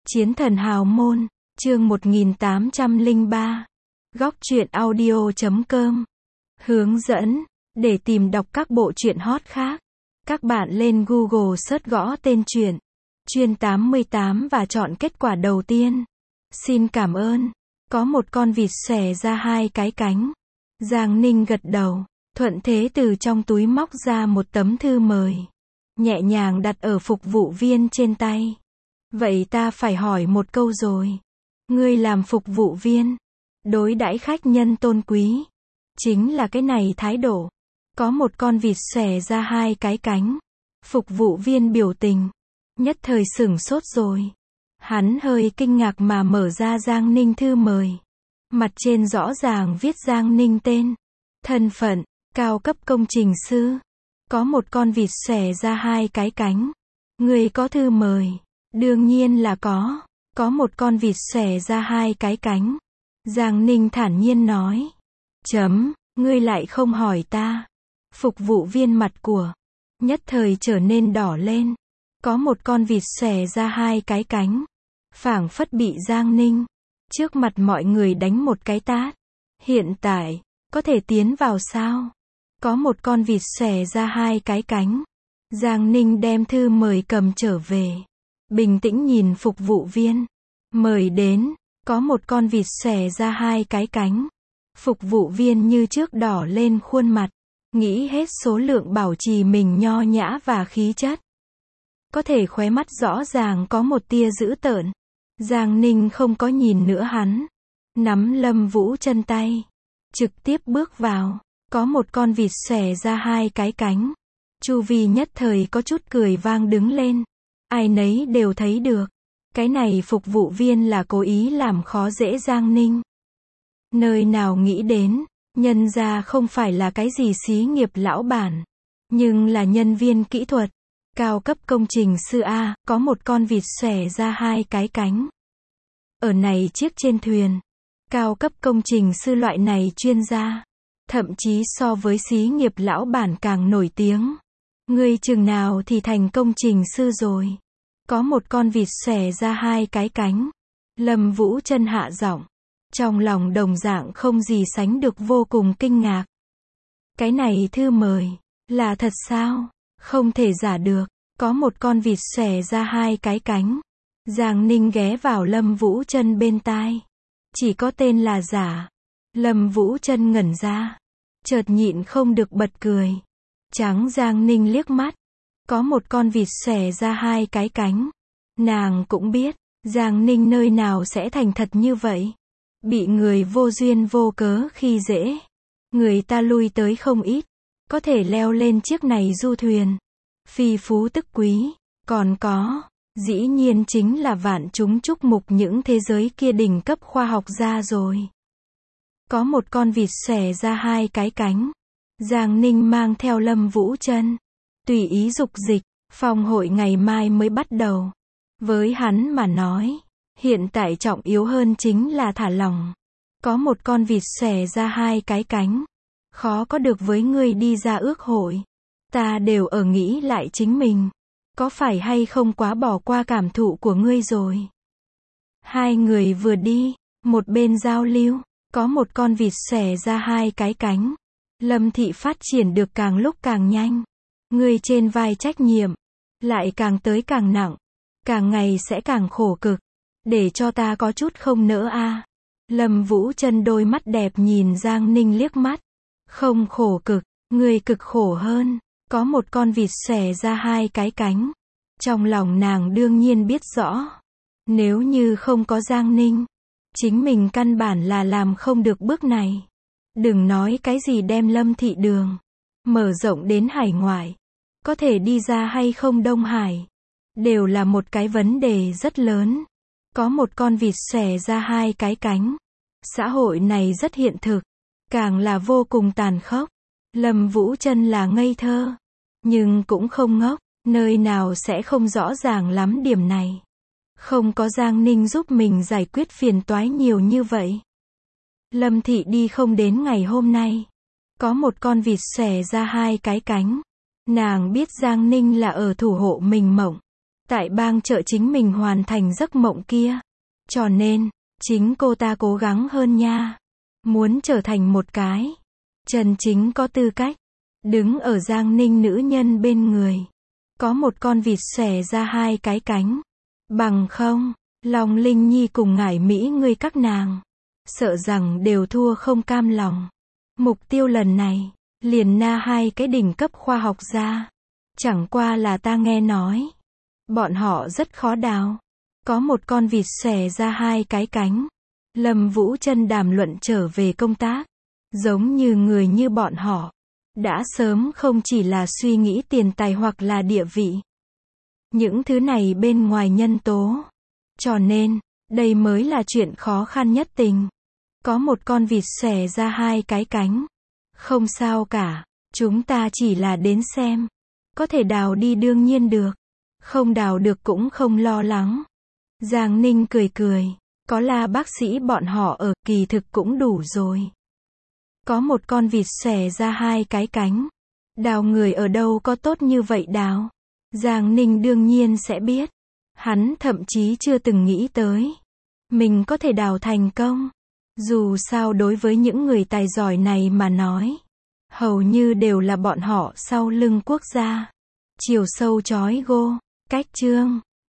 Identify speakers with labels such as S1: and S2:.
S1: Chiến thần hào môn, chương 1803. Góc truyện audio.com. Hướng dẫn, để tìm đọc các bộ truyện hot khác. Các bạn lên Google search gõ tên truyện Chuyên 88 và chọn kết quả đầu tiên. Xin cảm ơn. Có một con vịt xòe ra hai cái cánh. Giang Ninh gật đầu, thuận thế từ trong túi móc ra một tấm thư mời. Nhẹ nhàng đặt ở phục vụ viên trên tay. Vậy ta phải hỏi một câu rồi. Ngươi làm phục vụ viên, đối đãi khách nhân tôn quý, chính là cái này thái độ. Có một con vịt xòe ra hai cái cánh. Phục vụ viên biểu tình, nhất thời sửng sốt rồi. Hắn hơi kinh ngạc mà mở ra Giang Ninh thư mời. Mặt trên rõ ràng viết Giang Ninh tên, thân phận, cao cấp công trình sư. Có một con vịt xòe ra hai cái cánh. Ngươi có thư mời? Đương nhiên là có. Có một con vịt xòe ra hai cái cánh. Giang Ninh thản nhiên nói. Ngươi lại không hỏi ta. Phục vụ viên mặt của nhất thời trở nên đỏ lên. Có một con vịt xòe ra hai cái cánh. Phảng phất bị Giang Ninh trước mặt mọi người đánh một cái tát. Hiện tại, có thể tiến vào sao? Có một con vịt xòe ra hai cái cánh. Giang Ninh đem thư mời cầm trở về. Bình tĩnh nhìn phục vụ viên. Mời đến. Có một con vịt xòe ra hai cái cánh. Phục vụ viên như trước đỏ lên khuôn mặt. Nghĩ hết số lượng bảo trì mình nho nhã và khí chất. Có thể khóe mắt rõ ràng có một tia dữ tợn. Giang Ninh không có nhìn nữa hắn. Nắm Lâm Vũ chân tay. Trực tiếp bước vào. Có một con vịt xòe ra hai cái cánh. Chu vi nhất thời có chút cười vang đứng lên. Ai nấy đều thấy được. Cái này phục vụ viên là cố ý làm khó dễ Giang Ninh. Nơi nào nghĩ đến, nhân ra không phải là cái gì xí nghiệp lão bản, nhưng là nhân viên kỹ thuật, cao cấp công trình sư A. Có một con vịt xòe ra hai cái cánh. Ở này chiếc trên thuyền, cao cấp công trình sư loại này chuyên gia, thậm chí so với xí nghiệp lão bản càng nổi tiếng. Ngươi chừng nào thì thành công trình sư rồi? Có một con vịt xòe ra hai cái cánh. Lâm Vũ chân hạ giọng, trong lòng đồng dạng không gì sánh được vô cùng kinh ngạc. Cái này thư mời, là thật sao? Không thể giả được. Có một con vịt xòe ra hai cái cánh. Giang Ninh ghé vào Lâm Vũ chân bên tai. Chỉ có tên là giả. Lâm Vũ chân ngẩn ra, chợt nhịn không được bật cười. Trắng Giang Ninh liếc mắt. Có một con vịt xòe ra hai cái cánh. Nàng cũng biết, Giang Ninh nơi nào sẽ thành thật như vậy. Bị người vô duyên vô cớ khi dễ. Người ta lui tới không ít. Có thể leo lên chiếc này du thuyền. Phi phú tức quý. Còn có, dĩ nhiên chính là vạn chúng chúc mục những thế giới kia đỉnh cấp khoa học gia rồi. Có một con vịt xòe ra hai cái cánh. Giang Ninh mang theo Lâm Vũ chân. Tùy ý dục dịch, phong hội ngày mai mới bắt đầu. Với hắn mà nói, hiện tại trọng yếu hơn chính là thả lỏng. Có một con vịt xòe ra hai cái cánh. Khó có được với ngươi đi ra ước hội. Ta đều ở nghĩ lại chính mình. Có phải hay không quá bỏ qua cảm thụ của ngươi rồi? Hai người vừa đi, một bên giao lưu. Có một con vịt xòe ra hai cái cánh. Lâm thị phát triển được càng lúc càng nhanh. Ngươi trên vai trách nhiệm, lại càng tới càng nặng. Càng ngày sẽ càng khổ cực. Để cho ta có chút không nỡ a. Lâm Vũ chân đôi mắt đẹp nhìn Giang Ninh liếc mắt. Không khổ cực, ngươi cực khổ hơn. Có một con vịt xòe ra hai cái cánh. Trong lòng nàng đương nhiên biết rõ. Nếu như không có Giang Ninh, chính mình căn bản là làm không được bước này. Đừng nói cái gì đem Lâm thị đường mở rộng đến hải ngoại. Có thể đi ra hay không Đông Hải, đều là một cái vấn đề rất lớn. Có một con vịt xòe ra hai cái cánh. Xã hội này rất hiện thực, càng là vô cùng tàn khốc. Lâm Vũ chân là ngây thơ, nhưng cũng không ngốc, nơi nào sẽ không rõ ràng lắm điểm này. Không có Giang Ninh giúp mình giải quyết phiền toái nhiều như vậy, Lâm thị đi không đến ngày hôm nay. Có một con vịt xòe ra hai cái cánh. Nàng biết Giang Ninh là ở thủ hộ mình mộng. tại bang trợ chính mình hoàn thành giấc mộng kia. Cho nên, chính cô ta cố gắng hơn nha. Muốn trở thành một cái chân chính có tư cách, đứng ở Giang Ninh nữ nhân bên người. Có một con vịt xòe ra hai cái cánh. Bằng không, Long Linh Nhi cùng Ngải Mỹ ngươi các nàng, sợ rằng đều thua không cam lòng. Mục tiêu lần này, liền na hai cái đỉnh cấp khoa học gia. Chẳng qua là ta nghe nói, bọn họ rất khó đào. Có một con vịt xòe ra hai cái cánh. Lâm Vũ Trân đàm luận trở về công tác. Giống như người như bọn họ, đã sớm không chỉ là suy nghĩ tiền tài hoặc là địa vị. Những thứ này bên ngoài nhân tố. Cho nên, đây mới là chuyện khó khăn nhất tình. Có một con vịt xòe ra hai cái cánh. Không sao cả, chúng ta chỉ là đến xem. Có thể đào đi đương nhiên được. Không đào được cũng không lo lắng. Giang Ninh cười cười. Có La bác sĩ bọn họ ở, kỳ thực cũng đủ rồi. Có một con vịt xòe ra hai cái cánh. Đào người ở đâu có tốt như vậy đào? Giang Ninh đương nhiên sẽ biết. Hắn thậm chí chưa từng nghĩ tới. Mình có thể đào thành công. Dù sao đối với những người tài giỏi này mà nói. Hầu như đều là bọn họ sau lưng quốc gia. Chiều sâu chói gô. Cách chương.